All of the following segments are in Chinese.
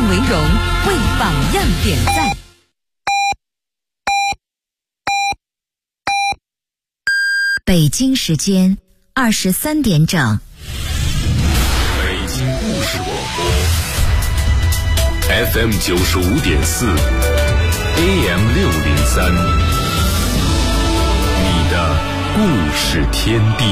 样为荣，为榜样点赞。 北京时间23点整。 北京故事广播 FM 95.4 AM 603，你的故事天地。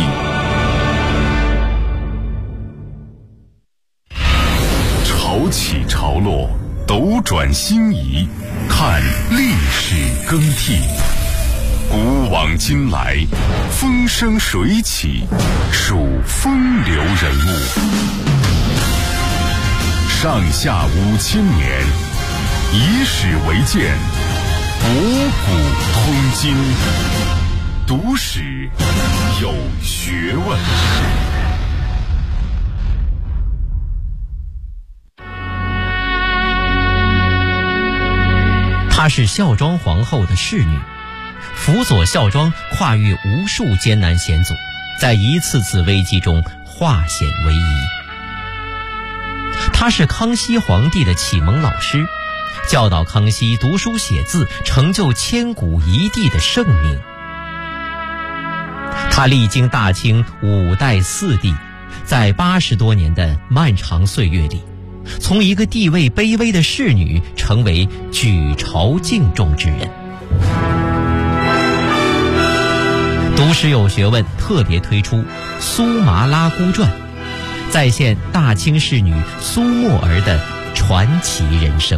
潮起潮落，斗转星移，看历史更替。古往今来，风生水起，数风流人物。上下5000年，以史为鉴，博古通今，读史有学问。 她是孝庄皇后的侍女，辅佐孝庄跨越无数艰难险阻，在一次次危机中化险为夷。她是康熙皇帝的启蒙老师，教导康熙读书写字，成就千古一帝的盛名。她历经大清5代4帝，在80多年的漫长岁月里，从一个地位卑微的侍女成为举朝敬重之人。读史有学问特别推出《苏麻拉姑传》，再现大清侍女苏沫儿的传奇人生。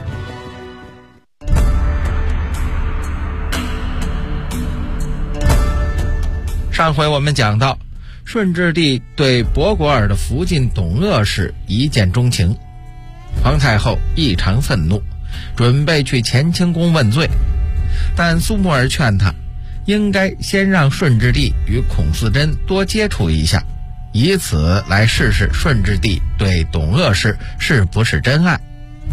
上回我们讲到，顺治帝对博果尔的福晋董鄂氏一见钟情，皇太后异常愤怒，准备去乾清宫问罪，但苏沫儿劝他应该先让顺治帝与孔嗣珍多接触一下，以此来试试顺治帝对董鄂氏是不是真爱。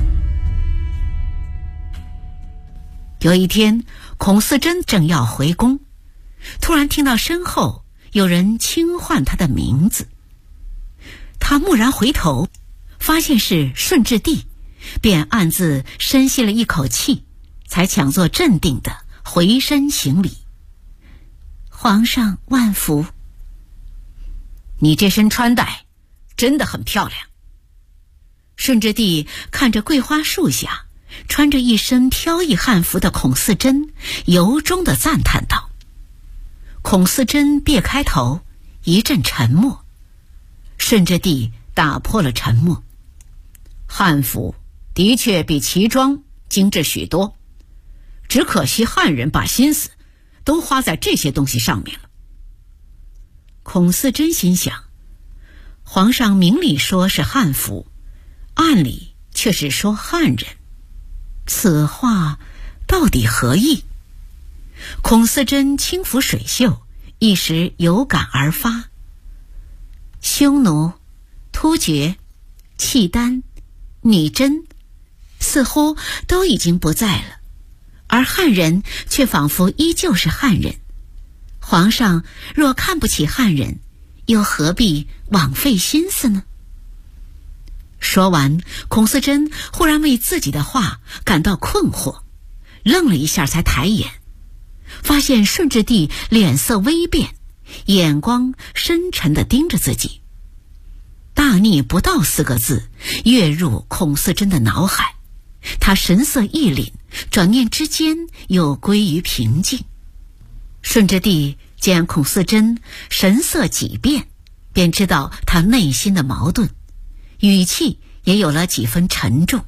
有一天，孔嗣珍正要回宫，突然听到身后有人轻唤他的名字。他蓦然回头，发现是顺治帝，便暗自深吸了一口气，才强作镇定地回身行礼。皇上万福。你这身穿戴真的很漂亮。顺治帝看着桂花树下穿着一身飘逸汉服的孔嗣珍，由衷地赞叹道。孔嗣珍别开头，一阵沉默。顺治帝打破了沉默。汉服的确比旗装精致许多，只可惜汉人把心思都花在这些东西上面了。孔嗣珍心想，皇上明里说是汉服，暗里却是说汉人，此话到底何意？孔嗣珍轻抚水袖，一时有感而发。匈奴、突厥、契丹、女真似乎都已经不在了，而汉人却仿佛依旧是汉人。皇上若看不起汉人，又何必枉费心思呢？说完，孔嗣珍忽然为自己的话感到困惑，愣了一下才抬眼，发现顺治帝脸色微变，眼光深沉地盯着自己。大逆不道4个字跃入孔嗣珍的脑海，他神色一凛，转念之间又归于平静。顺治帝见孔嗣珍神色几变，便知道他内心的矛盾，语气也有了几分沉重。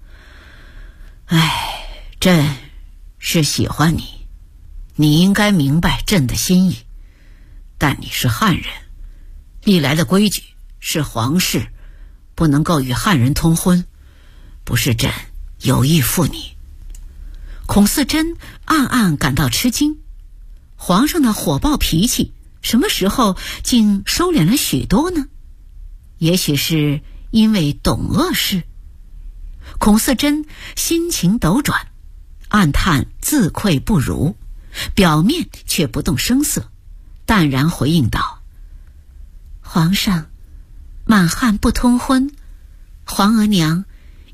朕是喜欢你，你应该明白朕的心意，但你是汉人，历来的规矩是皇室不能够与汉人通婚，不是朕有意负你。孔嗣珍暗暗感到吃惊，皇上的火爆脾气什么时候竟收敛了许多呢？也许是因为董鄂氏。孔嗣珍心情斗转，暗叹自愧不如，表面却不动声色，淡然回应道：皇上，满汉不通婚，皇额娘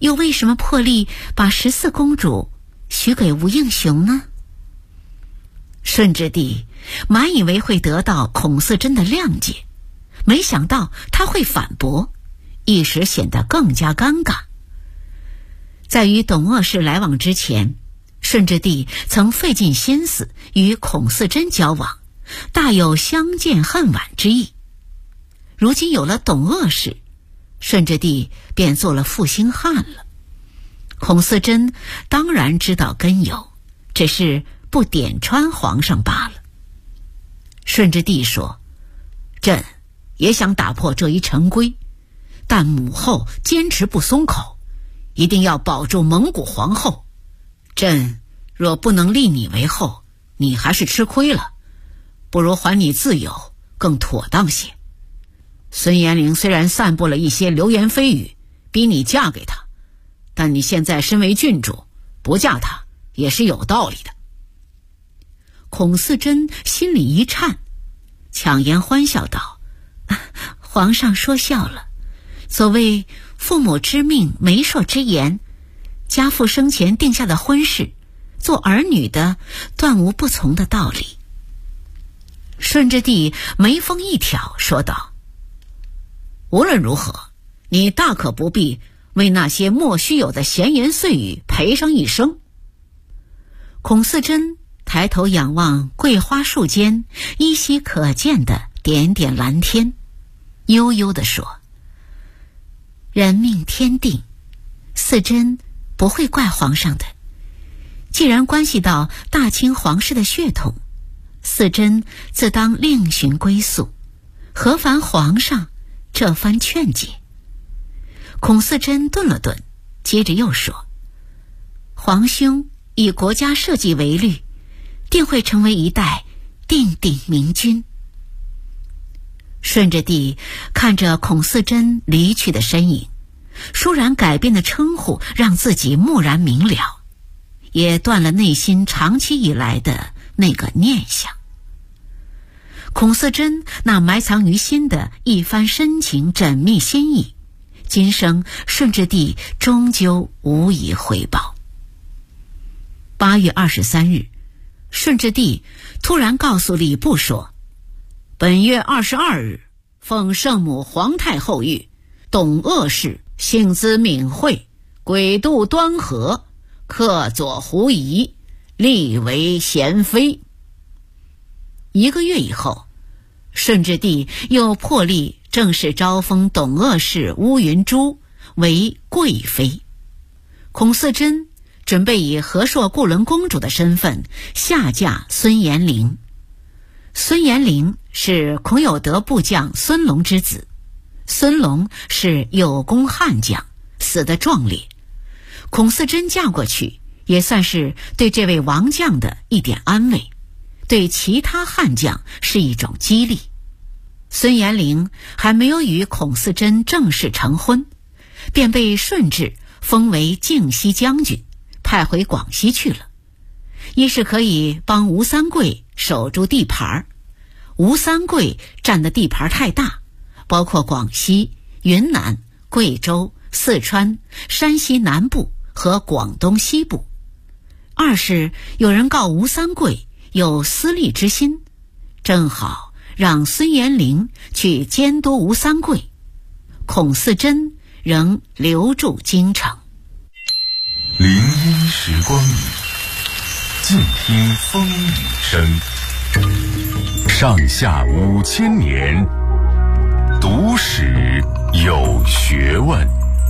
又为什么破例把14公主许给吴应熊呢？顺治帝满以为会得到孔嗣珍的谅解，没想到他会反驳，一时显得更加尴尬。在与董鄂氏来往之前，顺治帝曾费尽心思与孔嗣珍交往，大有相见恨晚之意。如今有了董鄂氏，顺治帝便做了负心汉了。孔嗣珍当然知道根由，只是不点穿皇上罢了。顺治帝说：“朕也想打破这一陈规，但母后坚持不松口，一定要保住蒙古皇后。朕若不能立你为后，你还是吃亏了，不如还你自由更妥当些。孙延龄虽然散布了一些流言蜚语，逼你嫁给他，但你现在身为郡主，不嫁他也是有道理的。”孔嗣珍心里一颤，强颜欢笑道：“皇上说笑了，所谓父母之命媒妁之言，家父生前定下的婚事，做儿女的断无不从的道理。”顺治帝眉峰一挑，说道：“无论如何，你大可不必为那些莫须有的闲言碎语赔上一生。”孔嗣珍抬头仰望桂花树间依稀可见的点点蓝天，悠悠地说：“人命天定，嗣珍不会怪皇上的。既然关系到大清皇室的血统，嗣珍自当另寻归宿，何烦皇上这番劝解？”孔嗣珍顿了顿，接着又说：“皇兄以国家社稷为虑，定会成为一代定鼎明君。”顺治帝看着孔嗣珍离去的身影，倏然改变的称呼让自己蓦然明了，也断了内心长期以来的那个念想。孔嗣珍那埋藏于心的一番深情缜密心意，今生顺治帝终究无以回报。8月23日，顺治帝突然告诉礼部说：“本月22日，奉圣母皇太后谕，董鄂氏性姿敏慧，轨度端和，客佐狐疑，立为贤妃。”1个月以后，顺治帝又破例正式招封董鄂氏乌云珠为贵妃。孔嗣珍准备以和硕固伦公主的身份下嫁孙延龄。孙延龄是孔有德部将孙龙之子，孙龙是有功悍将，死得壮烈。孔嗣珍嫁过去，也算是对这位王将的一点安慰，对其他悍将是一种激励。孙延龄还没有与孔嗣珍正式成婚，便被顺治封为靖西将军，派回广西去了。一是可以帮吴三桂守住地盘，吴三桂占的地盘太大，包括广西、云南、贵州、四川、山西南部和广东西部；二是有人告吴三桂有私利之心，正好让孙延龄去监督吴三桂，孔嗣珍仍留驻京城。 林荫时光里，静听风雨声。上下5000年，读史有学问。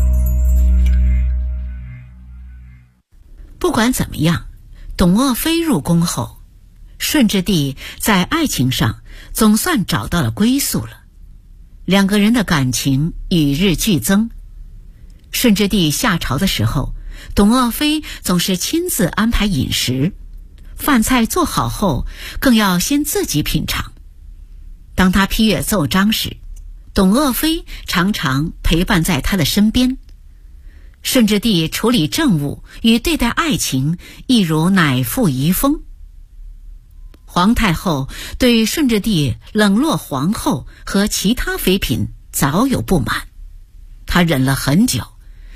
不管怎么样，董鄂妃入宫后，顺治帝在爱情上总算找到了归宿了。两个人的感情与日俱增。顺治帝下朝的时候，董鄂妃总是亲自安排饮食，饭菜做好后更要先自己品尝。当他批阅奏章时，董鄂妃常常陪伴在他的身边。顺治帝处理政务与对待爱情亦如乃父遗风。皇太后对顺治帝冷落皇后和其他妃嫔早有不满，她忍了很久，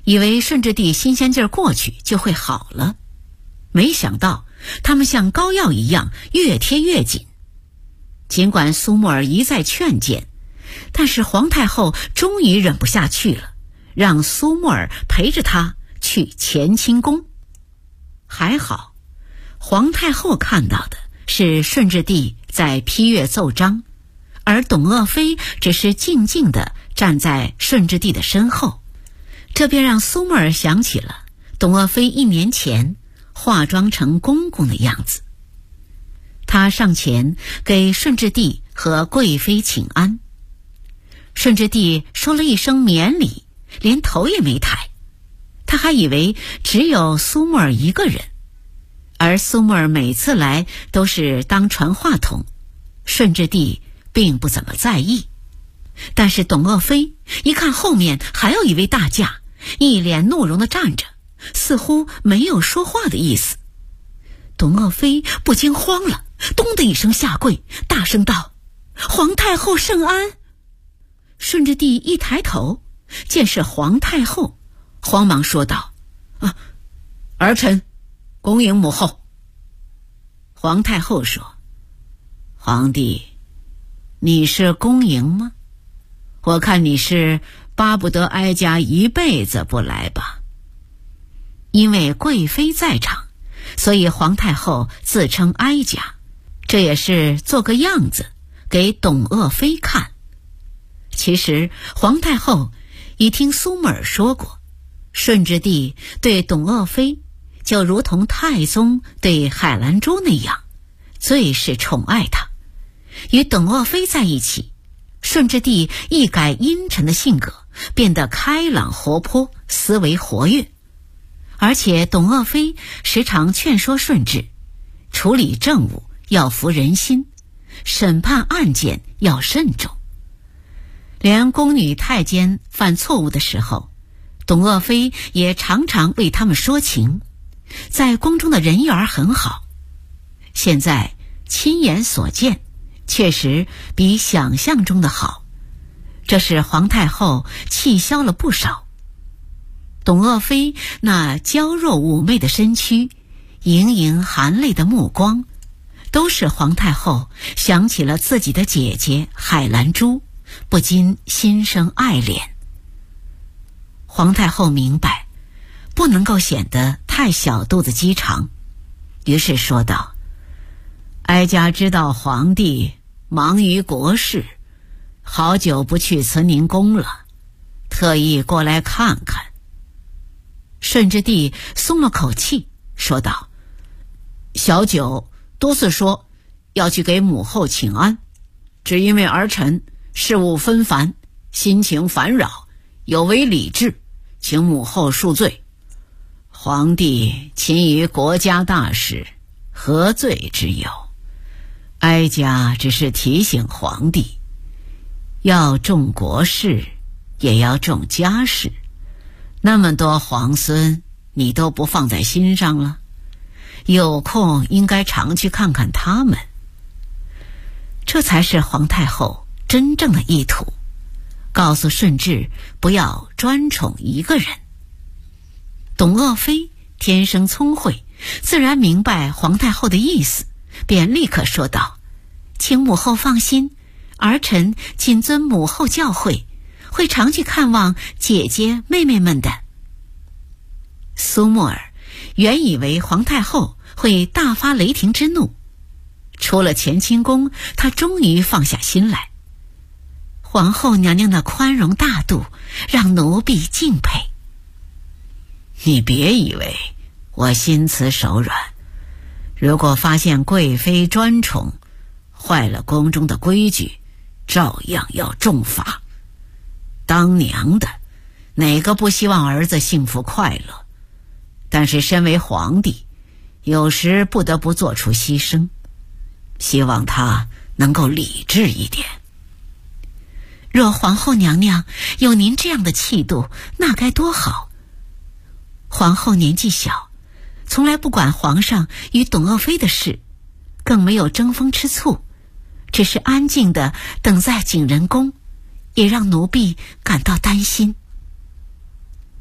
以为顺治帝新鲜劲儿过去就会好了，没想到他们像膏药一样越贴越紧。尽管苏木儿一再劝谏，但是皇太后终于忍不下去了，让苏木儿陪着她去乾清宫。还好，皇太后看到的是顺治帝在批阅奏章，而董鄂妃只是静静地站在顺治帝的身后。这便让苏木儿想起了董鄂妃1年前化妆成公公的样子。她上前给顺治帝和贵妃请安，顺治帝说了一声免礼，连头也没抬。他还以为只有苏木儿一个人，而苏木儿每次来都是当传话筒，顺治帝并不怎么在意。但是董鄂妃一看后面还有一位大驾，一脸怒容地站着，似乎没有说话的意思。董鄂妃不禁慌了，咚的一声下跪，大声道：“皇太后圣安！”顺治帝一抬头，见是皇太后，慌忙说道：“儿臣恭迎母后。”皇太后说：“皇帝，你是恭迎吗？我看你是巴不得哀家一辈子不来吧。”因为贵妃在场，所以皇太后自称哀家，这也是做个样子给董鄂妃看。其实皇太后已听苏木儿说过，顺治帝对董鄂妃就如同太宗对海兰珠那样，最是宠爱她。与董鄂妃在一起，顺治帝一改阴沉的性格，变得开朗活泼，思维活跃。而且董鄂妃时常劝说顺治，处理政务要服人心，审判案件要慎重。连宫女太监犯错误的时候，董鄂妃也常常为他们说情，在宫中的人缘很好。现在亲眼所见，确实比想象中的好，这使皇太后气消了不少。董鄂妃那娇弱妩媚的身躯，盈盈含泪的目光，都使皇太后想起了自己的姐姐海兰珠，不禁心生爱怜。皇太后明白不能够显得太小肚子鸡肠，于是说道：“哀家知道皇帝忙于国事，好久不去慈宁宫了，特意过来看看。”顺治帝松了口气，说道：“小九多次说要去给母后请安，只因为儿臣事务纷繁，心情烦扰，有违礼制，请母后恕罪。皇帝勤于国家大事，何罪之有？哀家只是提醒皇帝，要重国事，也要重家事。那么多皇孙，你都不放在心上了？有空应该常去看看他们。”这才是皇太后真正的意图，告诉顺治不要专宠一个人。董鄂妃天生聪慧，自然明白皇太后的意思，便立刻说道：“请母后放心，儿臣谨遵母后教诲，会常去看望姐姐妹妹们的。”苏木儿原以为皇太后会大发雷霆之怒，出了乾清宫，她终于放下心来。皇后娘娘的宽容大度让奴婢敬佩。你别以为我心慈手软，如果发现贵妃专宠，坏了宫中的规矩，照样要重罚。当娘的哪个不希望儿子幸福快乐？但是身为皇帝，有时不得不做出牺牲，希望他能够理智一点。若皇后娘娘有您这样的气度，那该多好。皇后年纪小，从来不管皇上与董鄂妃的事，更没有争风吃醋，只是安静地等在景仁宫，也让奴婢感到担心。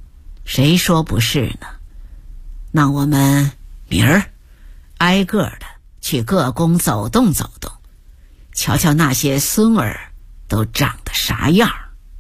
谁说不是呢？那我们明儿挨个的去各宫走动走动，瞧瞧那些孙儿都长得啥样。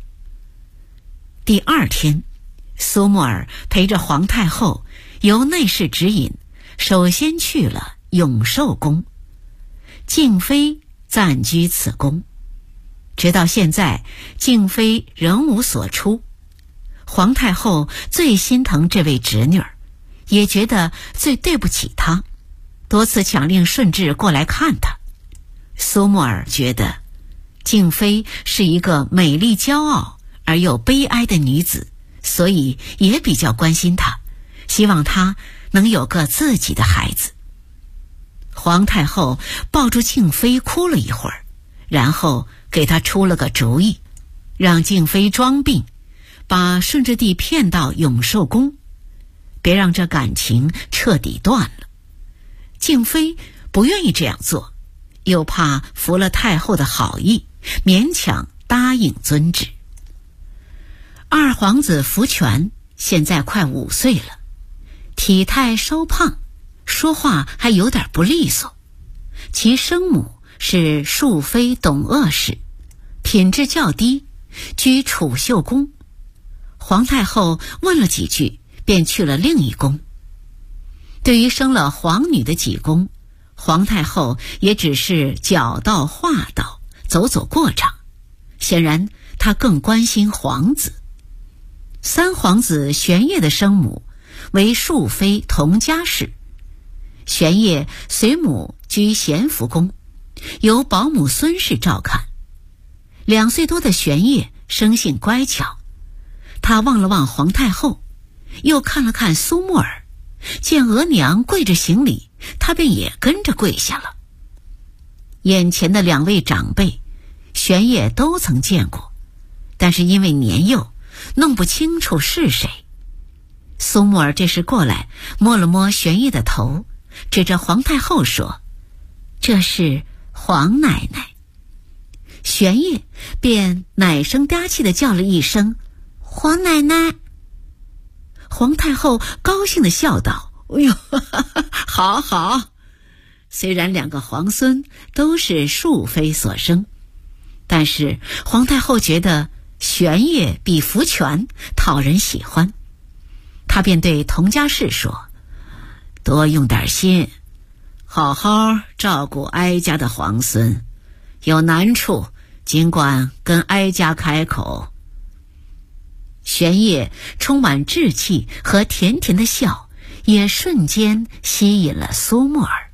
第二天，苏木儿陪着皇太后由内侍指引，首先去了永寿宫。静妃暂居此宫，直到现在，静妃仍无所出。皇太后最心疼这位侄女儿，也觉得最对不起她，多次强令顺治过来看她。苏木儿觉得静妃是一个美丽骄傲而又悲哀的女子，所以也比较关心她，希望她能有个自己的孩子。皇太后抱住静妃哭了一会儿，然后给她出了个主意，让静妃装病，把顺治帝骗到永寿宫，别让这感情彻底断了。静妃不愿意这样做，又怕服了太后的好意，勉强答应遵旨。二皇子福全现在快5岁了，体态稍胖，说话还有点不利索。其生母是庶妃董鄂氏，品质较低，居储秀宫。皇太后问了几句，便去了另一宫。对于生了皇女的几宫，皇太后也只是脚到话到，走走过场。显然她更关心皇子。三皇子玄烨的生母为庶妃佟佳氏，玄烨随母居咸福宫，由保姆孙氏照看。2岁多的玄烨生性乖巧，他望了望皇太后，又看了看苏木儿，见额娘跪着行礼，他便也跟着跪下了。眼前的2位长辈，玄烨都曾见过，但是因为年幼，弄不清楚是谁。苏木儿这时过来摸了摸玄烨的头，指着皇太后说：“这是皇奶奶。”玄烨便奶声嗲气地叫了一声：“皇奶奶。”皇太后高兴地笑道：“哎呦，好好。”虽然2个皇孙都是庶妃所生，但是皇太后觉得玄烨比福全讨人喜欢，她便对佟佳氏说：“多用点心，好好照顾哀家的皇孙，有难处尽管跟哀家开口。”玄烨充满稚气和甜甜的笑，也瞬间吸引了苏木儿。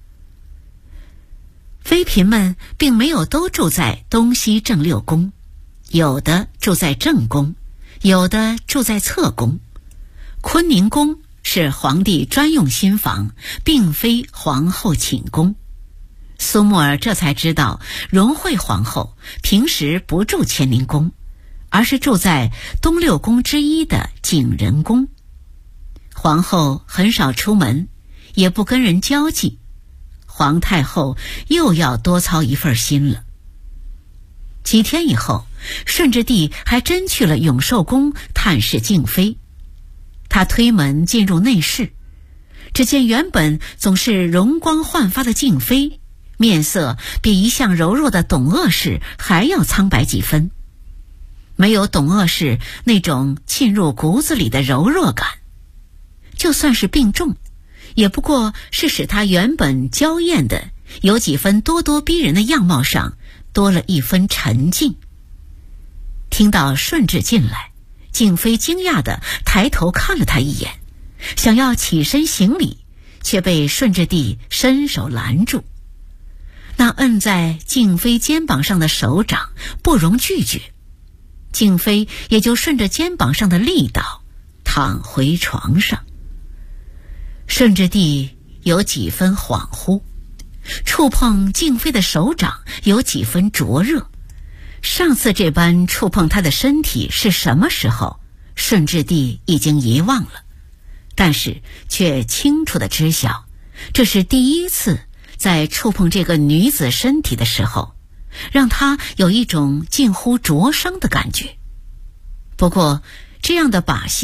妃嫔们并没有都住在东西正6宫，有的住在正宫，有的住在侧宫。坤宁宫是皇帝专用新房，并非皇后寝宫。苏木儿这才知道，荣惠皇后平时不住乾宁宫，而是住在东6宫之一的景仁宫。皇后很少出门，也不跟人交际，皇太后又要多操一份心了。几天以后，顺治帝还真去了永寿宫探视静妃。他推门进入内室，只见原本总是容光焕发的静妃，面色比一向柔弱的董鄂氏还要苍白几分，没有董鄂氏那种沁入骨子里的柔弱感。就算是病重，也不过是使她原本娇艳的有几分咄咄逼人的样貌上多了一分沉静。听到顺治进来，静妃惊讶地抬头看了他一眼，想要起身行礼，却被顺治帝伸手拦住。那摁在静妃肩膀上的手掌不容拒绝，静妃也就顺着肩膀上的力道躺回床上。顺治帝有几分恍惚，触碰静妃的手掌有几分灼热。上次这般触碰她的身体是什么时候，顺治帝已经遗忘了，但是却清楚地知晓，这是第一次在触碰这个女子身体的时候，让他有一种近乎灼伤的感觉。不过这样的把戏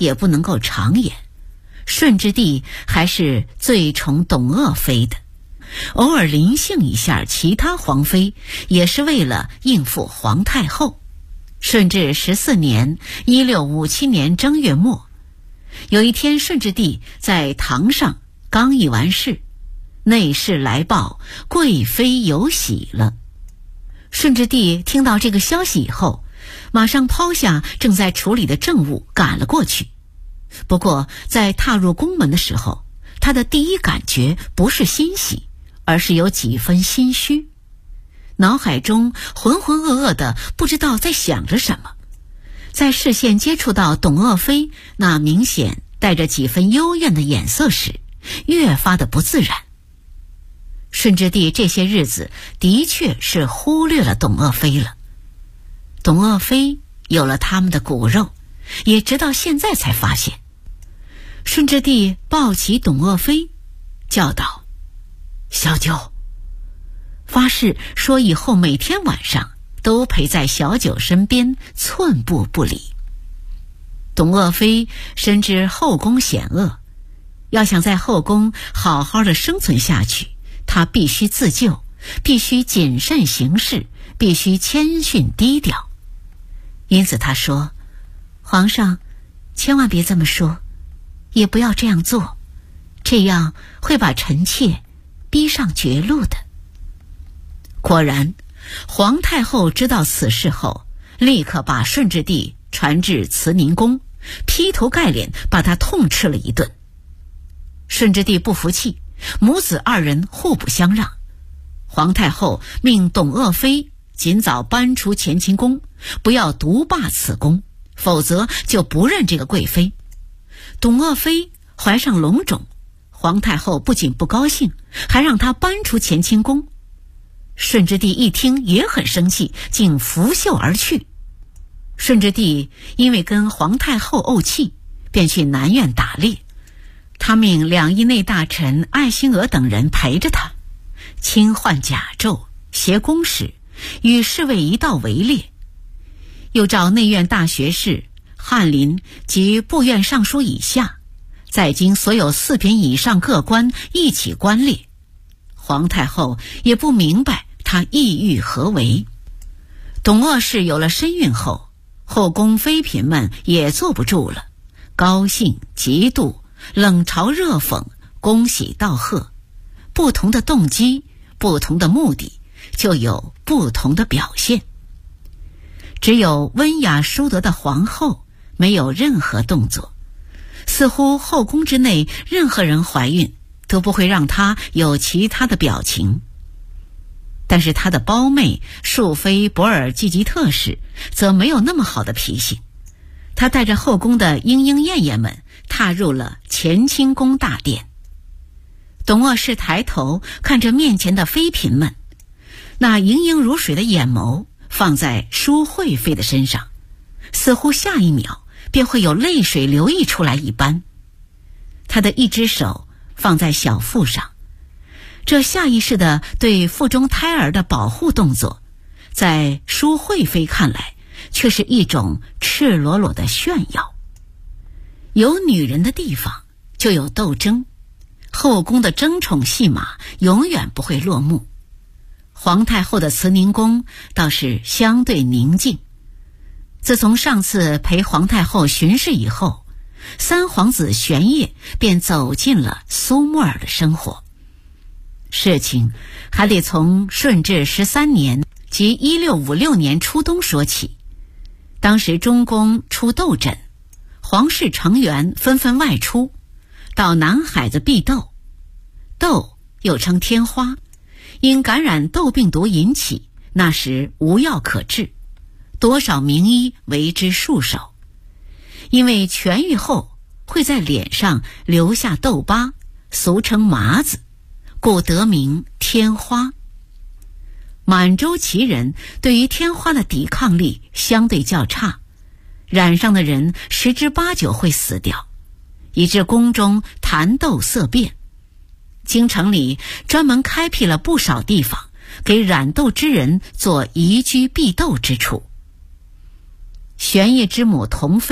也不能够长远。顺治帝还是最宠董鄂妃的，偶尔临幸一下其他皇妃，也是为了应付皇太后。顺治14年1657年正月末，有一天顺治帝在堂上刚议完事，内侍来报贵妃有喜了。顺治帝听到这个消息以后，马上抛下正在处理的政务赶了过去。不过在踏入宫门的时候，他的第一感觉不是欣喜，而是有几分心虚，脑海中浑浑噩噩的，不知道在想着什么。在视线接触到董鄂妃那明显带着几分幽怨的眼色时，越发的不自然。顺治帝这些日子的确是忽略了董鄂妃了。董鄂妃有了他们的骨肉，也直到现在才发现。顺治帝抱起董鄂妃，叫道：“小九。”发誓说以后每天晚上都陪在小九身边，寸步不离。董鄂妃深知后宫险恶，要想在后宫好好的生存下去，她必须自救，必须谨慎行事，必须谦逊低调。因此他说：“皇上，千万别这么说，也不要这样做，这样会把臣妾逼上绝路的。”果然，皇太后知道此事后，立刻把顺治帝传至慈宁宫，劈头盖脸把他痛斥了一顿。顺治帝不服气，母子二人互不相让。皇太后命董鄂妃尽早搬出乾清宫，不要独霸此宫，否则就不认这个贵妃。董鄂妃怀上龙种，皇太后不仅不高兴，还让她搬出乾清宫。顺治帝一听也很生气，竟拂袖而去。顺治帝因为跟皇太后怄气，便去南苑打猎。他命两翼内大臣艾辛娥等人陪着他，轻换甲胄，携弓矢，与侍卫一道围猎。又召内院大学士、翰林及部院尚书以下，在京所有4品以上各官一起观猎。皇太后也不明白他意欲何为。董鄂氏有了身孕后，后宫妃嫔们也坐不住了，高兴、嫉妒、冷嘲热讽、恭喜道贺，不同的动机，不同的目的，就有不同的表现。只有温雅淑德的皇后没有任何动作，似乎后宫之内任何人怀孕都不会让她有其他的表情。但是她的胞妹庶妃博尔济吉特氏则没有那么好的脾性，她带着后宫的莺莺燕燕们踏入了乾清宫大殿。董鄂氏抬头看着面前的妃嫔们，那盈盈如水的眼眸放在淑惠妃的身上，似乎下一秒便会有泪水流溢出来一般。她的一只手放在小腹上，这下意识的对腹中胎儿的保护动作，在淑惠妃看来却是一种赤裸裸的炫耀。有女人的地方就有斗争，后宫的争宠戏码永远不会落幕。皇太后的慈宁宫倒是相对宁静。自从上次陪皇太后巡视以后，三皇子玄烨便走进了苏沫儿的生活。事情还得从顺治13年即1656年初冬说起。当时中宫出斗疹，皇室成员纷纷外出，到南海子避斗。斗又称天花，因感染斗病毒引起，那时无药可治，多少名医为之束手。因为痊愈后会在脸上留下痘疤，俗称麻子，故得名天花。满洲旗人对于天花的抵抗力相对较差，染上的人10之8九会死掉，以致宫中痰斗色变。京城里专门开辟了不少地方，给染斗之人做宜居避斗之处。玄烨之母童妃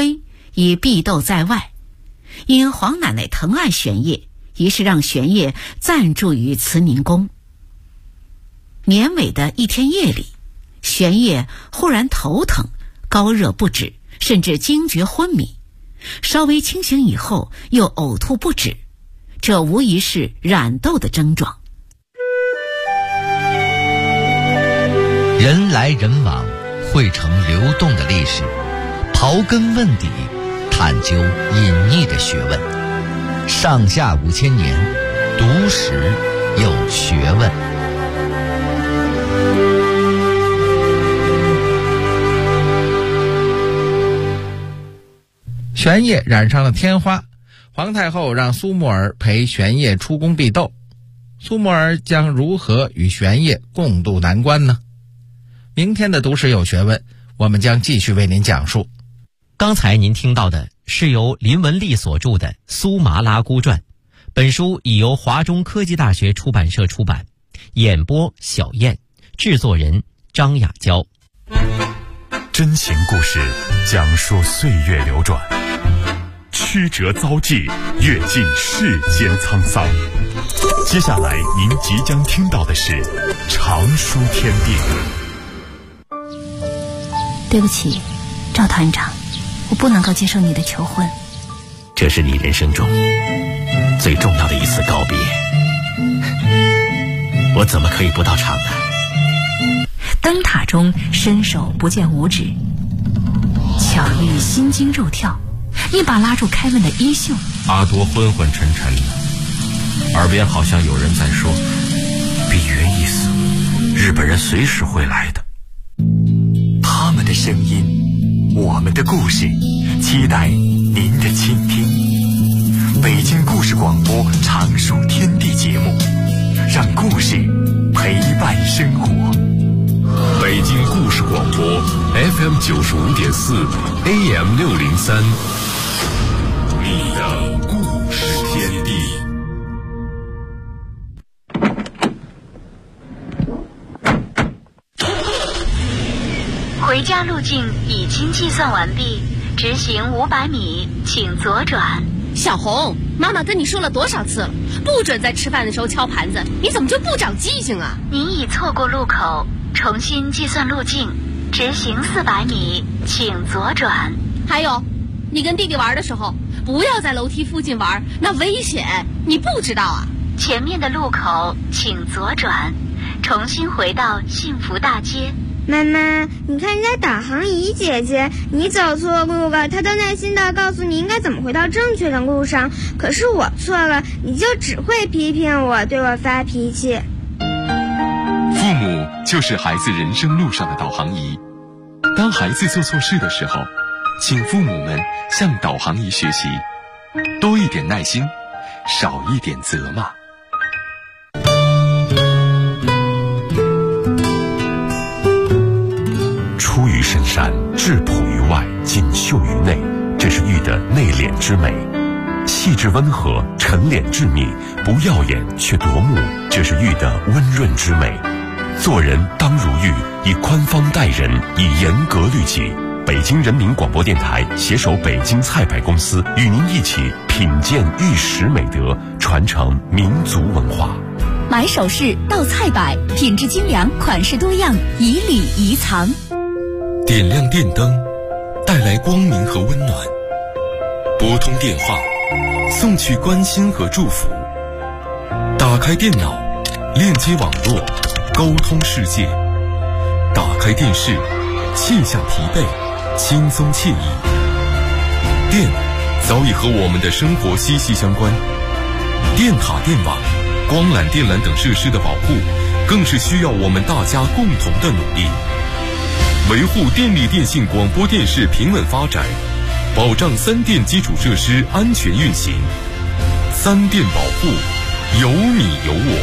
已避斗在外，因黄奶奶疼爱玄烨，于是让玄烨暂住于慈宁宫。年尾的一天夜里，玄烨忽然头疼，高热不止，甚至惊厥昏迷，稍微清醒以后又呕吐不止，这无疑是染痘的症状。 人来人往，汇成流动的历史，刨根问底，探究隐匿的学问。上下5000年，读史有学问。 玄烨染上了天花，皇太后让苏木儿陪玄烨出宫避斗。苏木儿将如何与玄烨共度难关呢？明天的读史有学问，我们将继续为您讲述。 刚才您听到的是由林文丽所著的《苏麻拉姑传》，本书已由华中科技大学出版社出版，演播小燕，制作人张雅娇。 真情故事讲述岁月流转，曲折遭际，阅尽世间沧桑。接下来您即将听到的是常书天地。 对不起，赵团长，我不能够接受你的求婚。 这是你人生中最重要的一次告别，我怎么可以不到场呢？ 灯塔中伸手不见五指，巧遇心惊肉跳，一把拉住凯文的衣袖。 阿多昏昏沉沉的，耳边好像有人在说：比约意思，日本人随时会来的。 他们的声音，我们的故事，期待您的倾听。北京故事广播常书天地节目，让故事陪伴生活。 北京故事广播 FM 95.4 AM 603，你的故事天地。 回家路径已经计算完毕，直行500米，请左转。 小红，妈妈跟你说了多少次了，不准在吃饭的时候敲盘子，你怎么就不长记性啊？ 您已错过路口，重新计算路径，直行400米，请左转。 还有，你跟弟弟玩的时候，不要在楼梯附近玩，那危险，你不知道啊？ 前面的路口请左转，重新回到幸福大街。 妈妈，你看人家导航仪姐姐，你走错路了，她都耐心地告诉你应该怎么回到正确的路上，可是我错了，你就只会批评我，对我发脾气。 父母就是孩子人生路上的导航仪，当孩子做错事的时候，请父母们向导航仪学习，多一点耐心，少一点责骂。 出于深山，质朴于外，锦绣于内，这是玉的内敛之美；细致温和，沉敛致密，不耀眼却夺目，这是玉的温润之美。做人当如玉，以宽方待人，以严格律己。北京人民广播电台携手北京菜百公司，与您一起品鉴玉石美德，传承民族文化。 买首饰到菜百，品质精良，款式多样，以礼宜藏。 点亮电灯，带来光明和温暖；拨通电话，送去关心和祝福；打开电脑，链接网络，沟通世界；打开电视，卸下疲惫，轻松惬意。电早已和我们的生活息息相关，电塔、电网、光缆、电缆等设施的保护，更是需要我们大家共同的努力。维护电力电信广播电视平稳发展，保障三电基础设施安全运行。三电保护，有你有我。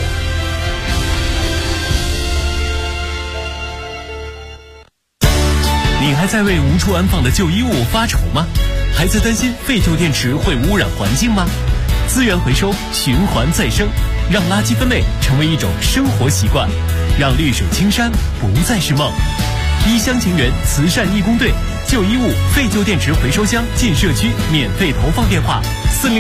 你还在为无处安放的旧衣物发愁吗？还在担心废旧电池会污染环境吗？资源回收，循环再生，让垃圾分类成为一种生活习惯，让绿水青山不再是梦。一乡情缘慈善义工队旧衣物、废旧电池回收箱进社区免费投放电话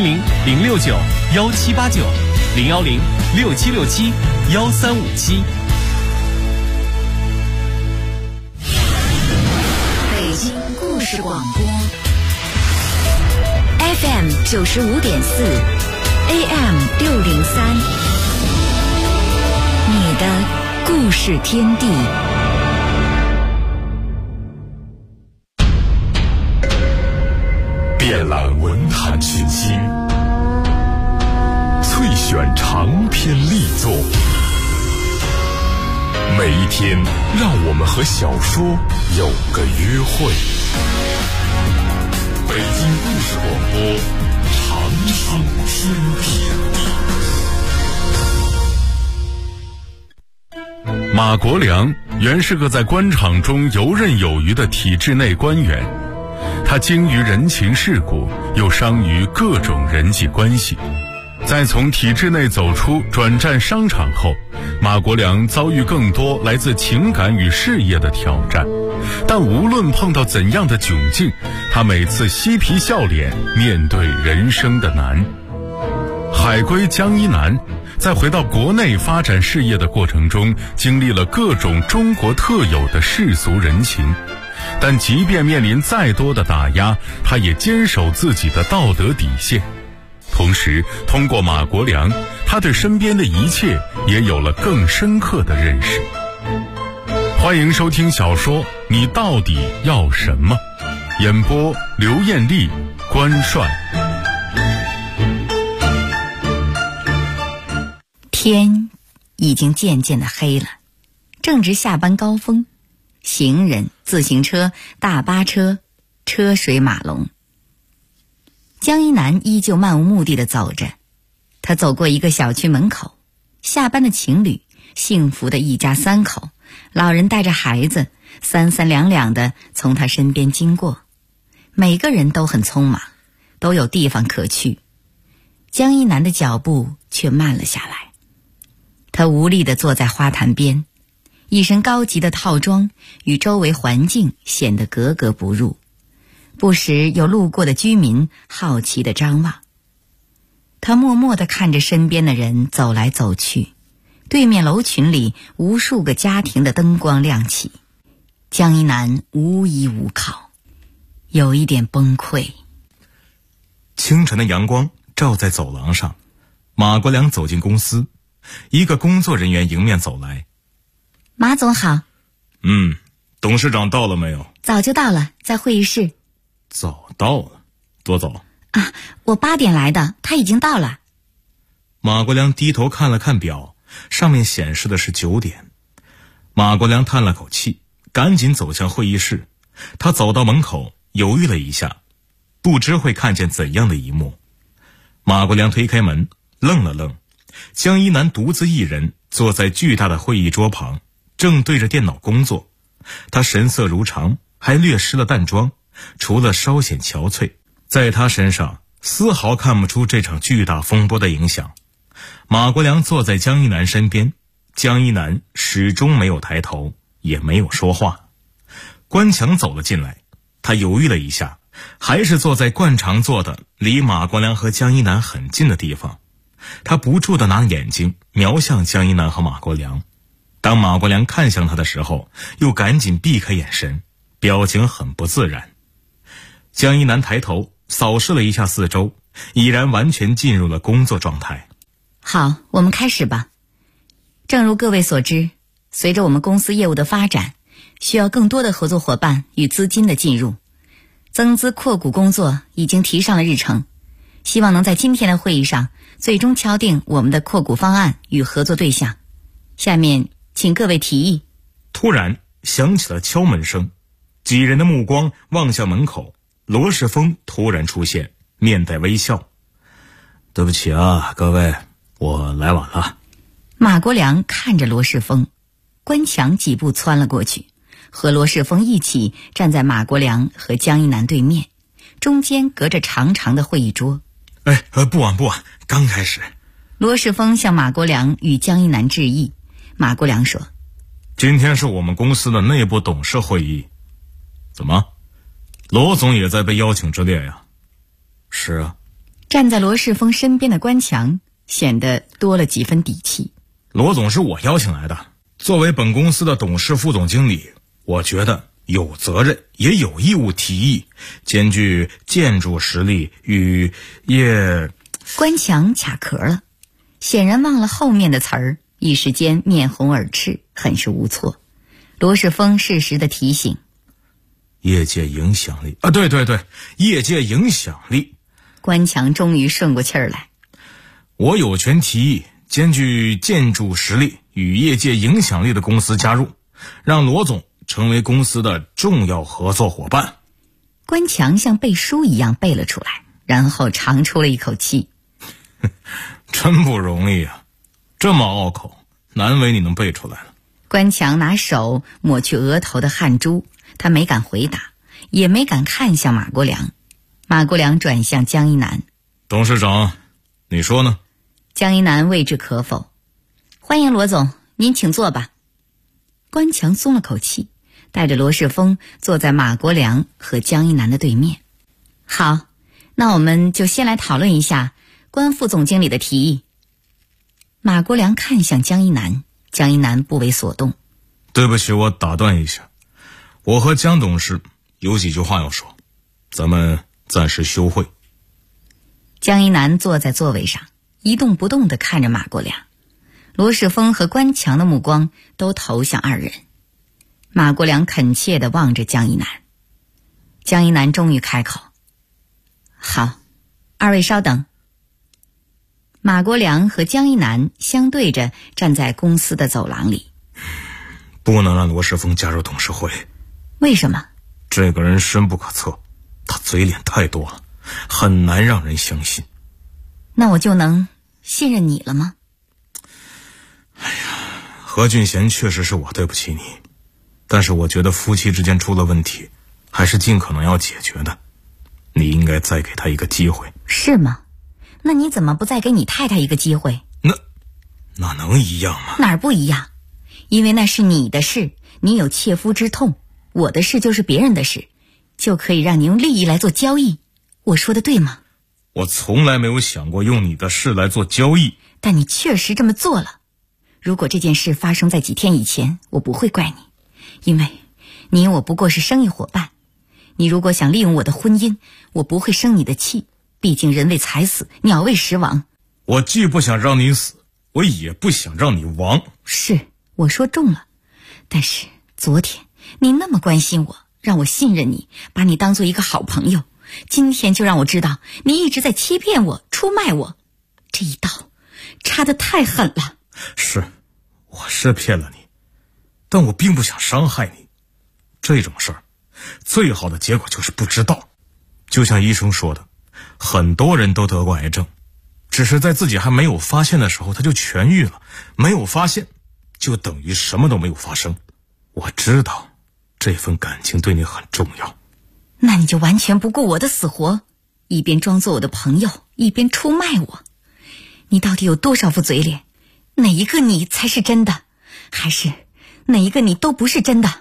：400-069-1789，010-6767-1357。 北京故事广播 FM 95.4，AM 603，你的故事天地。 遍览文坛群星，萃选长篇力作，每一天让我们和小说有个约会。北京故事广播，长寿天地。马国良原是个在官场中游刃有余的体制内官员，他精于人情世故，又商于各种人际关系。在从体制内走出转战商场后，马国良遭遇更多来自情感与事业的挑战，但无论碰到怎样的窘境，他每次嬉皮笑脸面对人生的难。海归江一南在回到国内发展事业的过程中，经历了各种中国特有的世俗人情，但即便面临再多的打压，他也坚守自己的道德底线。同时通过马国良，他对身边的一切也有了更深刻的认识。欢迎收听小说《你到底要什么》，演播刘艳丽、关帅。 天已经渐渐的黑了，正值下班高峰，行人、自行车、大巴车车水马龙。江一南依旧漫无目的地走着，他走过一个小区门口，下班的情侣，幸福的一家三口，老人带着孩子，三三两两地从他身边经过，每个人都很匆忙，都有地方可去。江一南的脚步却慢了下来，他无力地坐在花坛边，一身高级的套装与周围环境显得格格不入，不时有路过的居民好奇地张望。他默默地看着身边的人走来走去，对面楼群里无数个家庭的灯光亮起，江一南无依无靠，有一点崩溃。 清晨的阳光照在走廊上，马国良走进公司，一个工作人员迎面走来。 马总好。 董事长到了没有？ 早就到了，在会议室。 早到了，多早？ 我8点来的，他已经到了。 马国良低头看了看表，上面显示的是9点。马国良叹了口气，赶紧走向会议室。他走到门口，犹豫了一下，不知会看见怎样的一幕。马国良推开门，愣了愣，江一南独自一人坐在巨大的会议桌旁，正对着电脑工作。他神色如常，还略施了淡妆，除了稍显憔悴，在他身上丝毫看不出这场巨大风波的影响。马国良坐在江一南身边，江一南始终没有抬头，也没有说话。关强走了进来，他犹豫了一下，还是坐在惯常坐的离马国良和江一南很近的地方。他不住地拿眼睛瞄向江一南和马国良，当马国良看向他的时候，又赶紧避开眼神，表情很不自然。江一南抬头扫视了一下四周，已然完全进入了工作状态。 好，我们开始吧。正如各位所知，随着我们公司业务的发展，需要更多的合作伙伴与资金的进入，增资扩股工作已经提上了日程，希望能在今天的会议上最终敲定我们的扩股方案与合作对象。下面请各位提议。 突然响起了敲门声，几人的目光望向门口，罗世峰突然出现，面带微笑。对不起啊，各位，我来晚了。 马国良看着罗世峰，关强几步窜了过去，和罗世峰一起站在马国良和江一南对面，中间隔着长长的会议桌。 不晚，刚开始。 罗世峰向马国良与江一南致意。马国良说： 今天是我们公司的内部董事会议。怎么， 罗总也在被邀请之列呀。是啊。 站在罗世峰身边的关强显得多了几分底气。 罗总是我邀请来的，作为本公司的董事副总经理，我觉得有责任也有义务提议，兼具建筑实力与业。 关强卡壳了，显然忘了后面的词儿，一时间面红耳赤，很是无措。罗世峰适时的提醒： 业界影响力啊，对，业界影响力。 关强终于顺过气儿来。 我有权提议兼具建筑实力与业界影响力的公司加入，让罗总成为公司的重要合作伙伴。 关强像背书一样背了出来，然后长出了一口气。 真不容易啊，这么拗口，难为你能背出来了。 关强拿手抹去额头的汗珠，他没敢回答，也没敢看向马国良。马国良转向江一南： 董事长，你说呢？ 江一南未置可否。欢迎罗总，您请坐吧。关强松了口气，带着罗世峰坐在马国良和江一南的对面。好，那我们就先来讨论一下关副总经理的提议。马国良看向江一南，江一南不为所动。 对不起，我打断一下，我和江董事有几句话要说，咱们暂时休会。 江一南坐在座位上，一动不动地看着马国良。罗世峰和关强的目光都投向二人。马国良恳切地望着江一南。江一南终于开口：好，二位稍等。马国良和江一南相对着站在公司的走廊里。 不能让罗世峰加入董事会。 为什么？ 这个人深不可测，他嘴脸太多了，很难让人相信。 那我就能信任你了吗？ 何俊贤确实是我对不起你，但是我觉得夫妻之间出了问题，还是尽可能要解决的。你应该再给他一个机会。 是吗？那你怎么不再给你太太一个机会？ 那能一样吗？ 哪儿不一样？因为那是你的事，你有切肤之痛，我的事就是别人的事，就可以让你用利益来做交易。我说的对吗？ 我从来没有想过用你的事来做交易。 但你确实这么做了。如果这件事发生在几天以前，我不会怪你，因为你我不过是生意伙伴。你如果想利用我的婚姻，我不会生你的气，毕竟人为财死，鸟为食亡。 我既不想让你死，我也不想让你亡。 是，我说中了。但是昨天你那么关心我，让我信任你，把你当做一个好朋友，今天就让我知道你一直在欺骗我，出卖我。这一刀插得太狠了。 是，我是骗了你，但我并不想伤害你。这种事儿，最好的结果就是不知道。就像医生说的，很多人都得过癌症，只是在自己还没有发现的时候他就痊愈了，没有发现就等于什么都没有发生。我知道这份感情对你很重要。 那你就完全不顾我的死活，一边装作我的朋友，一边出卖我。你到底有多少副嘴脸？哪一个你才是真的？还是哪一个你都不是真的？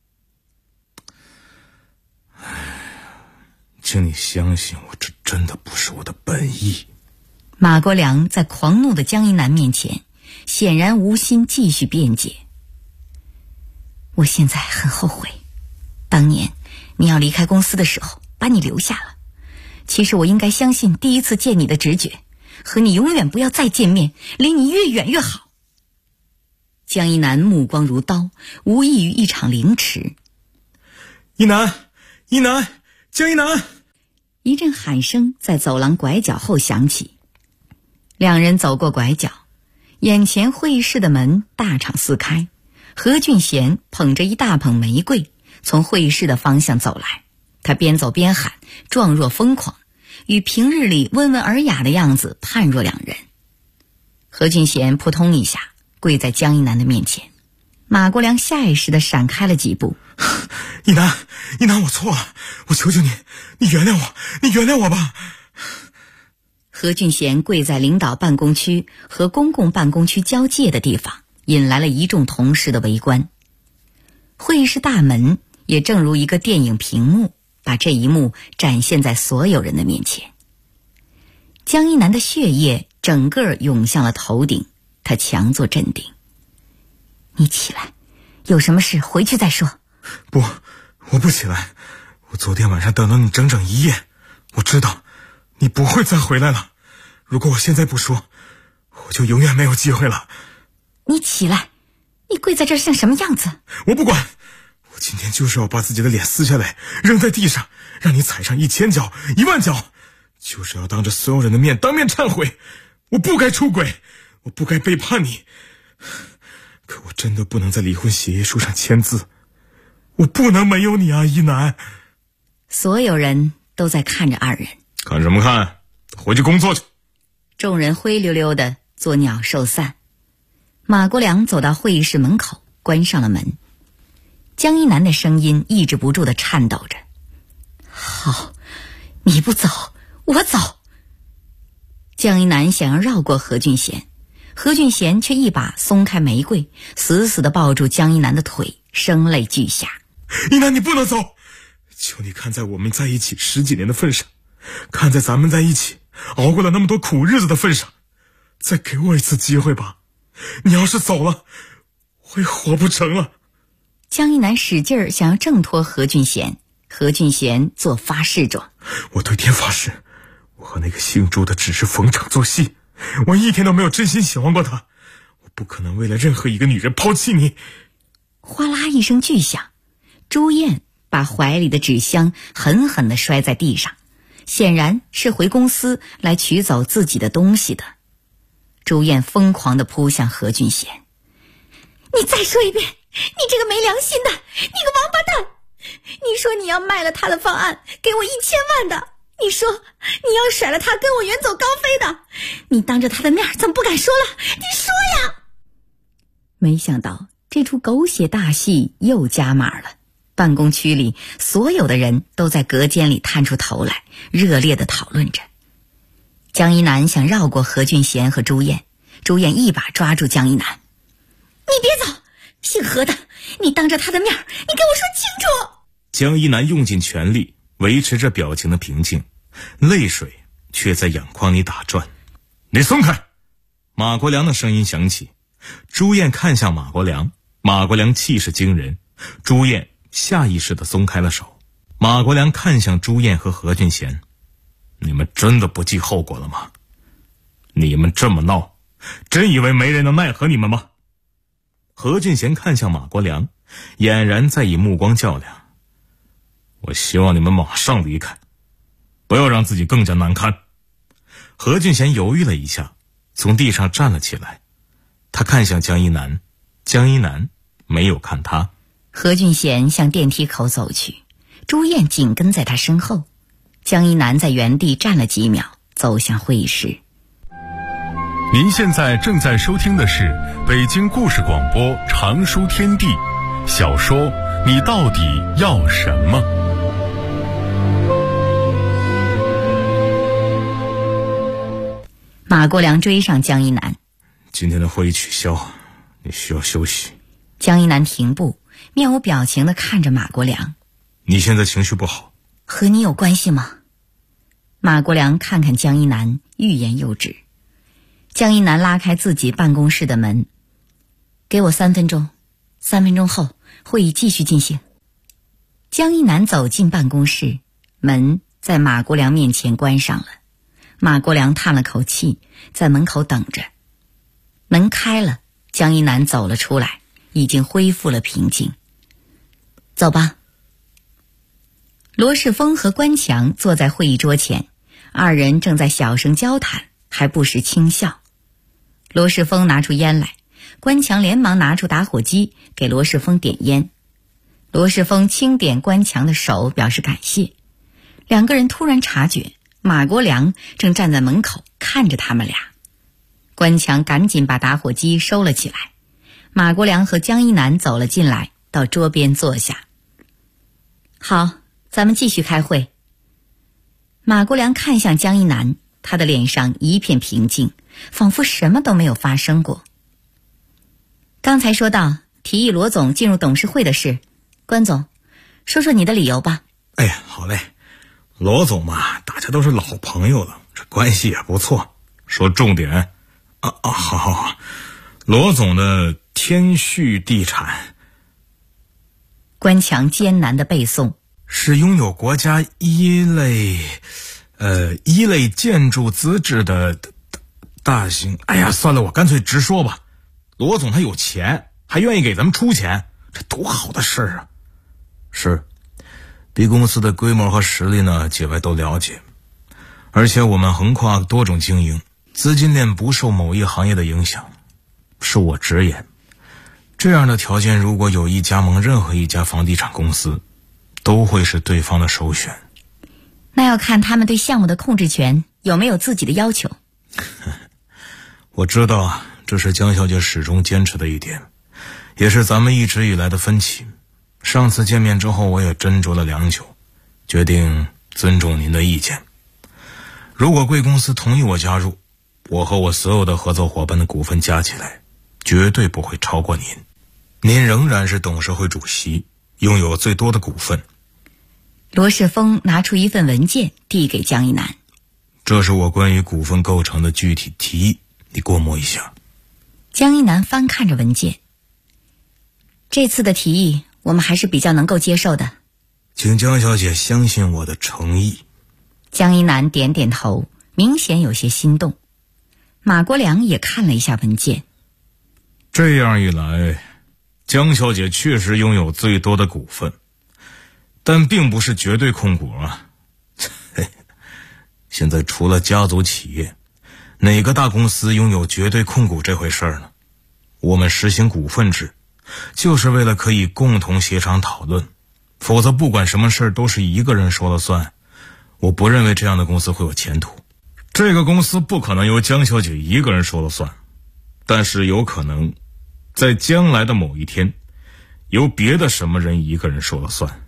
请你相信我，这真的不是我的本意。 马国良在狂怒的江一南面前显然无心继续辩解。我现在很后悔，当年你要离开公司的时候把你留下了。其实我应该相信第一次见你的直觉，和你永远不要再见面，离你越远越好。江一南目光如刀，无异于一场凌迟。 一南，江一南！ 一阵喊声在走廊拐角后响起。两人走过拐角，眼前会议室的门大敞四开，何俊贤捧着一大捧玫瑰从会议室的方向走来。他边走边喊，状若疯狂，与平日里温文尔雅的样子判若两人。何俊贤扑通一下跪在江一南的面前，马国良下意识地闪开了几步。 一南，我错了，我求求你，你原谅我吧。 何俊贤跪在领导办公区和公共办公区交界的地方，引来了一众同事的围观。会议室大门也正如一个电影屏幕把这一幕展现在所有人的面前。江一南的血液整个涌向了头顶，他强作镇定。你起来，有什么事回去再说。 不，我不起来。我昨天晚上等了你整整1夜，我知道你不会再回来了。如果我现在不说，我就永远没有机会了。 你起来，你跪在这儿像什么样子？ 我不管，我今天就是要把自己的脸撕下来扔在地上，让你踩上1000脚10000脚，就是要当着所有人的面当面忏悔。我不该出轨，我不该背叛你，可我真的不能在离婚协议书上签字，我不能没有你啊，一南。 所有人都在看着二人。 看什么看？回去工作去。 众人灰溜溜的作鸟兽散。马国良走到会议室门口，关上了门。江一南的声音抑制不住的颤抖着。好，你不走，我走。江一南想要绕过何俊贤，何俊贤却一把松开玫瑰，死死地抱住江一南的腿，声泪俱下。 一南，你不能走，求你看在我们在一起10几年的份上，看在咱们在一起熬过了那么多苦日子的份上，再给我一次机会吧。你要是走了，我也活不成了。 江一南使劲儿想要挣脱何俊贤，何俊贤做发誓状。 我对天发誓，我和那个姓朱的只是逢场作戏，我一天都没有真心喜欢过他，我不可能为了任何一个女人抛弃你。 哗啦一声巨响，朱燕把怀里的纸箱狠狠地摔在地上，显然是回公司来取走自己的东西的。朱燕疯狂地扑向何俊贤。你再说一遍，你这个没良心的，你个王八蛋！你说你要卖了他的方案，给我1000万的，你说你要甩了他跟我远走高飞的，你当着他的面怎么不敢说了？你说呀！没想到这出狗血大戏又加码了。办公区里所有的人都在隔间里探出头来，热烈地讨论着。江一南想绕过何俊贤和朱燕，朱燕一把抓住江一南。你别走，姓何的，你当着他的面，你给我说清楚。 江一南用尽全力维持着表情的平静，泪水却在眼眶里打转。你松开！马国良的声音响起。朱燕看向马国良，马国良气势惊人，朱燕下意识地松开了手。马国良看向朱燕和何俊贤，你们真的不计后果了吗？你们这么闹，真以为没人能奈何你们吗？何俊贤看向马国良，俨然在以目光较量。我希望你们马上离开，不要让自己更加难堪。何俊贤犹豫了一下，从地上站了起来，他看向江一南，江一南没有看他。 何俊贤向电梯口走去，朱燕紧跟在他身后。江一南在原地站了几秒，走向会议室。 您现在正在收听的是北京故事广播长书天地小说《你到底要什么》。 马国良追上江一南。 今天的会议取消，你需要休息。 江一南停步，面无表情地看着马国良。 你现在情绪不好， 和你有关系吗？马国良看看江一南，欲言又止。江一南拉开自己办公室的门，给我3分钟，3分钟后会议继续进行。江一南走进办公室，门在马国良面前关上了。马国良叹了口气，在门口等着。门开了，江一南走了出来，已经恢复了平静。走吧。罗世峰和关强坐在会议桌前，二人正在小声交谈，还不时轻笑。罗世峰拿出烟来，关强连忙拿出打火机给罗世峰点烟。罗世峰轻点关强的手表示感谢。两个人突然察觉马国良正站在门口看着他们俩。关强赶紧把打火机收了起来。马国良和江一南走了进来，到桌边坐下。好，咱们继续开会。马国良看向江一南，他的脸上一片平静，仿佛什么都没有发生过。刚才说到提议罗总进入董事会的事，关总，说说你的理由吧。 哎呀，好嘞，罗总嘛，大家都是老朋友了，这关系也不错。说重点好，罗总的天旭地产， 关强艰难的背诵， 是拥有国家一类建筑资质的大型。哎呀，算了，我干脆直说吧。罗总他有钱，还愿意给咱们出钱，这多好的事啊！是，B 公司的规模和实力呢，几位都了解，而且我们横跨多种经营，资金链不受某一行业的影响，恕我直言，这样的条件如果有意加盟任何一家房地产公司，都会是对方的首选。 那要看他们对项目的控制权有没有自己的要求。 我知道啊，这是江小姐始终坚持的一点，也是咱们一直以来的分歧。上次见面之后，我也斟酌了良久，决定尊重您的意见。如果贵公司同意我加入，我和我所有的合作伙伴的股份加起来，绝对不会超过您。您仍然是董事会主席，拥有最多的股份。 罗世峰拿出一份文件递给江一南， 这是我关于股份构成的具体提议，你过目一下。 江一南翻看着文件，这次的提议我们还是比较能够接受的， 请江小姐相信我的诚意。 江一南点点头，明显有些心动。马国良也看了一下文件， 这样一来，江小姐确实拥有最多的股份，但并不是绝对控股啊。现在除了家族企业，哪个大公司拥有绝对控股这回事呢？我们实行股份制，就是为了可以共同协商讨论，否则不管什么事都是一个人说了算。我不认为这样的公司会有前途。这个公司不可能由江小姐一个人说了算，但是有可能在将来的某一天，由别的什么人一个人说了算。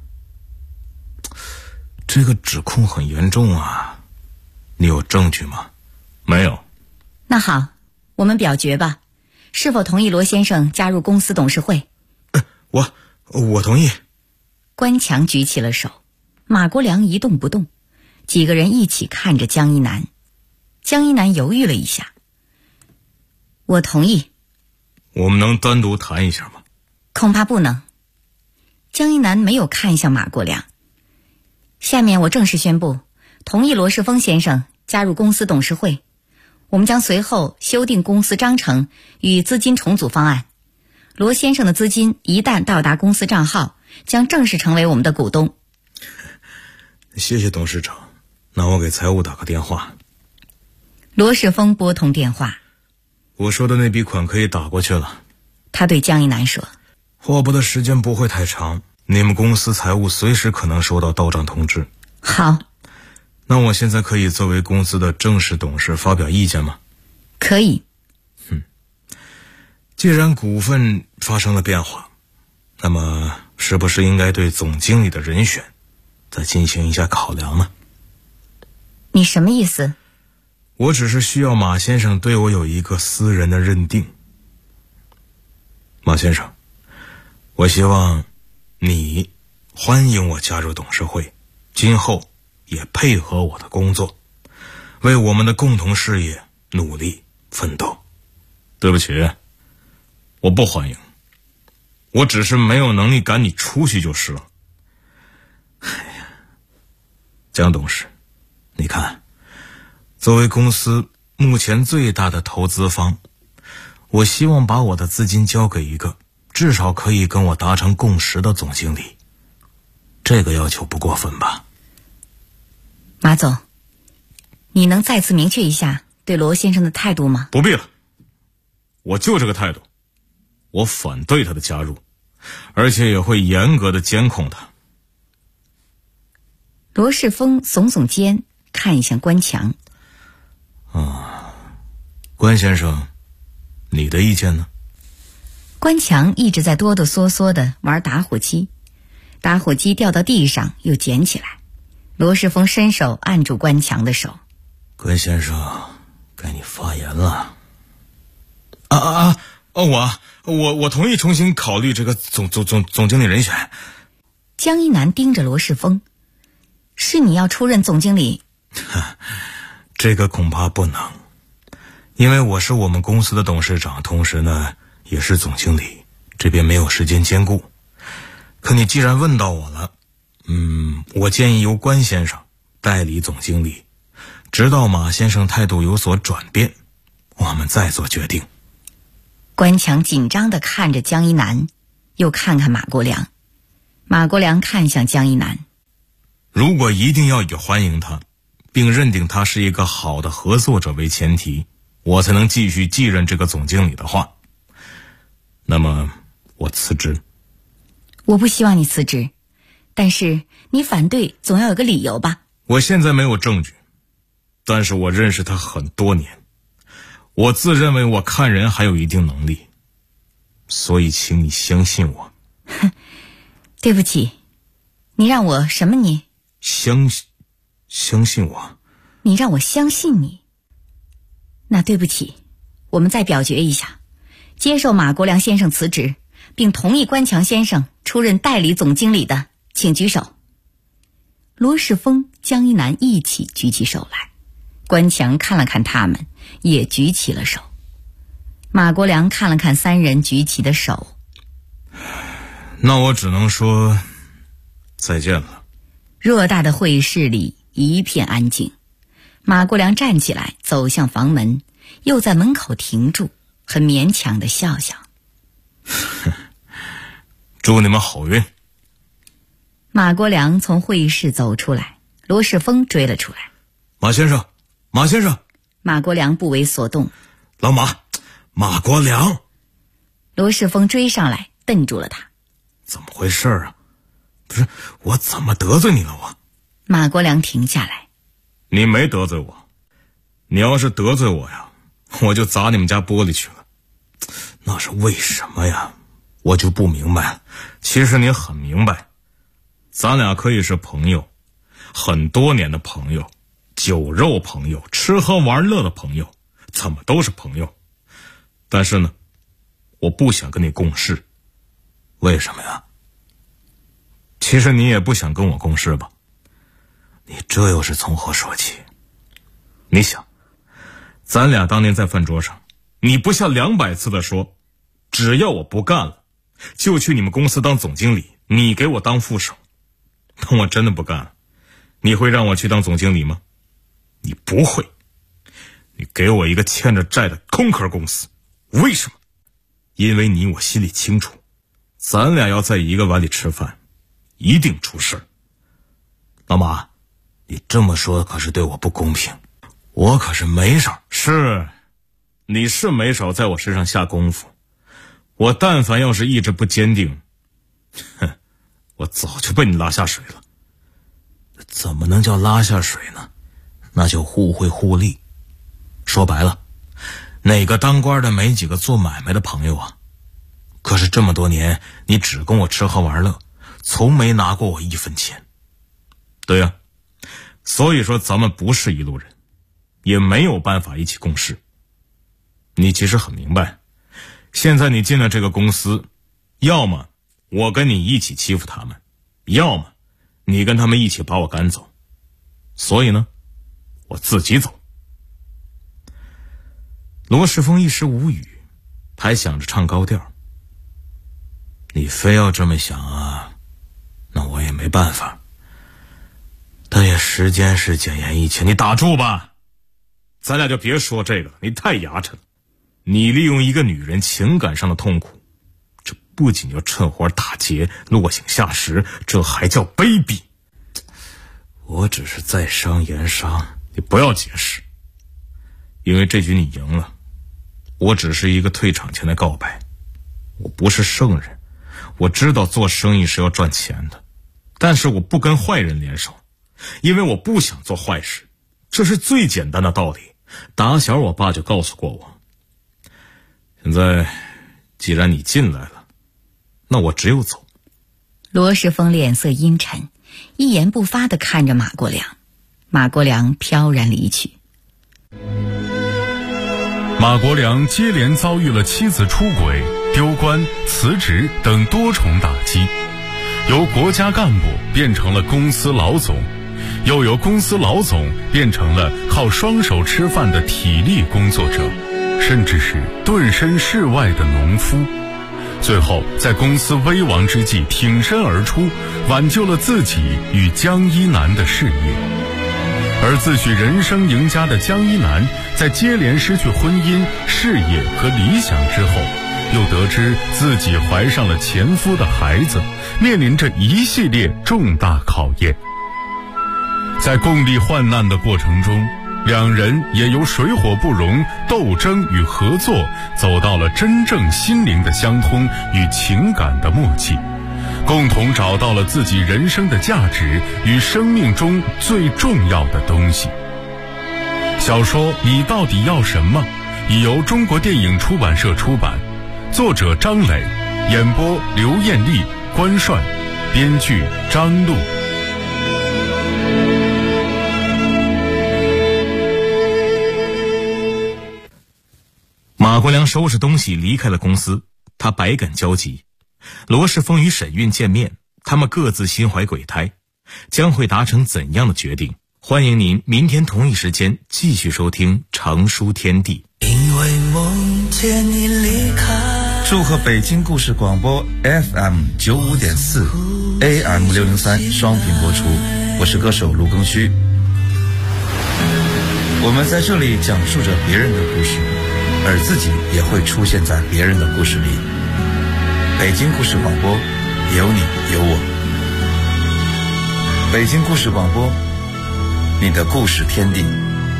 这个指控很严重啊，你有证据吗？没有。 那好，我们表决吧，是否同意罗先生加入公司董事会？ 我同意。 关强举起了手，马国良一动不动，几个人一起看着江一南。江一南犹豫了一下，我同意。 我们能单独谈一下吗？ 恐怕不能。江一南没有看向马国良。下面我正式宣布，同意罗世峰先生加入公司董事会。我们将随后修订公司章程与资金重组方案。罗先生的资金一旦到达公司账号，将正式成为我们的股东。 谢谢董事长，那我给财务打个电话。 罗世峰拨通电话， 我说的那笔款可以打过去了。 他对江一南说， 获拨的时间不会太长，你们公司财务随时可能收到到账通知。 好。 那我现在可以作为公司的正式董事发表意见吗？ 可以。 既然股份发生了变化，那么是不是应该对总经理的人选再进行一下考量呢？ 你什么意思？ 我只是需要马先生对我有一个私人的认定。马先生，我希望你欢迎我加入董事会，今后也配合我的工作，为我们的共同事业努力奋斗。对不起，我不欢迎，我只是没有能力赶你出去就是了。哎呀，江董事，你看，作为公司目前最大的投资方，我希望把我的资金交给一个至少可以跟我达成共识的总经理，这个要求不过分吧？ 马总，你能再次明确一下对罗先生的态度吗？ 不必了，我就这个态度，我反对他的加入，而且也会严格的监控他。 罗世峰耸耸肩，看向关强。 关先生，你的意见呢？ 关强一直在哆哆嗦嗦地玩打火机，打火机掉到地上又捡起来。罗世峰伸手按住关强的手。 关先生，该你发言了。我同意重新考虑这个总经理人选。 江一南盯着罗世峰， 是你要出任总经理？ 这个恐怕不能，因为我是我们公司的董事长，同时呢也是总经理，这边没有时间兼顾。可你既然问到我了，我建议由关先生代理总经理，直到马先生态度有所转变，我们再做决定。 关强紧张地看着江一南，又看看马国良。马国良看向江一南， 如果一定要以欢迎他，并认定他是一个好的合作者为前提，我才能继续继任这个总经理的话，那么我辞职。 我不希望你辞职，但是你反对总要有个理由吧？ 我现在没有证据，但是我认识他很多年，我自认为我看人还有一定能力，所以请你相信我。 对不起，你让我什么你？ 相信我。 你让我相信你。那对不起，我们再表决一下，接受马国良先生辞职，并同意关强先生出任代理总经理的，请举手。罗世峰、江一南一起举起手来，关强看了看他们，也举起了手。马国良看了看三人举起的手， 那我只能说再见了。 偌大的会议室里一片安静。马国良站起来走向房门，又在门口停住，很勉强地笑笑。 祝你们好运。 马国良从会议室走出来，罗世峰追了出来。 马先生。 马国良不为所动。 老马国良。 罗世峰追上来瞪住了他。 怎么回事啊？不是，我怎么得罪你了我？ 马国良停下来。 你没得罪我，你要是得罪我呀，我就砸你们家玻璃去了。那是为什么呀？我就不明白了。其实你很明白，咱俩可以是朋友，很多年的朋友，酒肉朋友，吃喝玩乐的朋友，怎么都是朋友。但是呢，我不想跟你共事。为什么呀？其实你也不想跟我共事吧？你这又是从何说起？你想，咱俩当年在饭桌上，你不下200次的说，只要我不干了，就去你们公司当总经理，你给我当副手。但我真的不干了，你会让我去当总经理吗？你不会。你给我一个欠着债的空壳公司，为什么？因为你我心里清楚，咱俩要在一个碗里吃饭，一定出事。老马，你这么说可是对我不公平，我可是没少。是，你是没少在我身上下功夫，我但凡要是意志不坚定，我早就被你拉下水了。怎么能叫拉下水呢？那就互惠互利。说白了，哪个当官的没几个做买卖的朋友啊？可是这么多年，你只跟我吃喝玩乐，从没拿过我1分钱。对呀，所以说咱们不是一路人，也没有办法一起共事。你其实很明白，现在你进了这个公司，要么我跟你一起欺负他们，要么你跟他们一起把我赶走。所以呢，我自己走。罗世峰一时无语，还想着唱高调。你非要这么想啊，那我也没办法。但也时间是检验一切。你打住吧，咱俩就别说这个了，你太牙碜了。你利用一个女人情感上的痛苦，这不仅要趁火打劫，落井下石，这还叫卑鄙。我只是在商言商，你不要解释。因为这局你赢了，我只是一个退场前的告白。我不是圣人，我知道做生意是要赚钱的，但是我不跟坏人联手，因为我不想做坏事，这是最简单的道理。打小我爸就告诉过我。现在既然你进来了，那我只有走。 罗世峰脸色阴沉，一言不发地看着马国良。马国良飘然离去。 马国良接连遭遇了妻子出轨、丢官、辞职等多重打击，由国家干部变成了公司老总， 又由公司老总变成了靠双手吃饭的体力工作者，甚至是遁身世外的农夫。最后在公司危亡之际挺身而出，挽救了自己与江一南的事业。而自诩人生赢家的江一南，在接连失去婚姻、事业和理想之后，又得知自己怀上了前夫的孩子，面临着一系列重大考验。在共历患难的过程中，两人也由水火不容、斗争与合作，走到了真正心灵的相通与情感的默契，共同找到了自己人生的价值与生命中最重要的东西。小说《你到底要什么》已由中国电影出版社出版，作者张磊，演播刘艳丽、关帅，编剧张璐。 马国良收拾东西离开了公司，他百感交集。罗世峰与沈韵见面，他们各自心怀鬼胎，将会达成怎样的决定？欢迎您明天同一时间继续收听成书天地。 因为梦见你离开。祝贺北京故事广播 FM95.4 AM603 双频播出，我是歌手卢庚戌。我们在这里讲述着别人的故事，而自己也会出现在别人的故事里。北京故事广播，有你有我。北京故事广播，你的故事天地。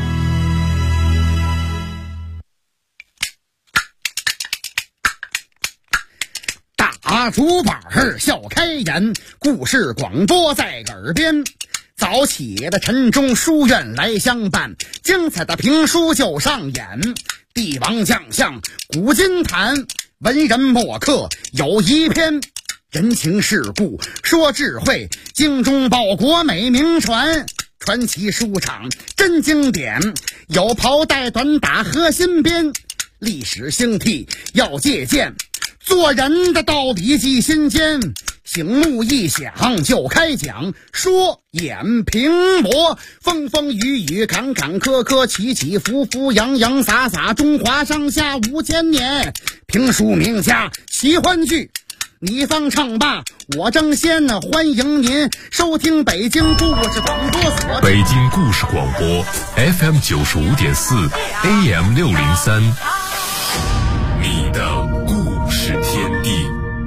大竹板笑开颜，故事广播在耳边。早起的晨钟书院来相伴，精彩的评书就上演。帝王将相古今谈，文人墨客有一篇。人情世故说智慧，精忠报国美名传。传奇书场真经典，有袍带短打和新编。历史兴替要借鉴，做人的道理记心间。醒目一响就开讲，说演评驳，风风雨雨坎坎坷坷，起起伏伏洋洋洒洒，中华上下5000年。评书名家奇欢剧，你方唱罢我争先，欢迎您收听北京故事广播所。 北京故事广播 FM95.4 AM603， 你的故事天地。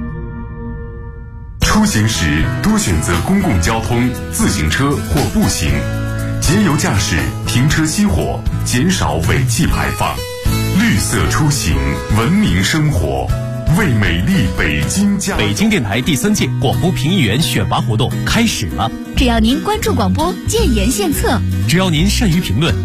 出行时多选择公共交通、自行车或步行，节油驾驶，停车熄火，减少尾气排放。绿色出行，文明生活，为美丽北京加油。 北京电台第3届广播评议员选拔活动开始了， 只要您关注广播，建言献策， 只要您善于评论。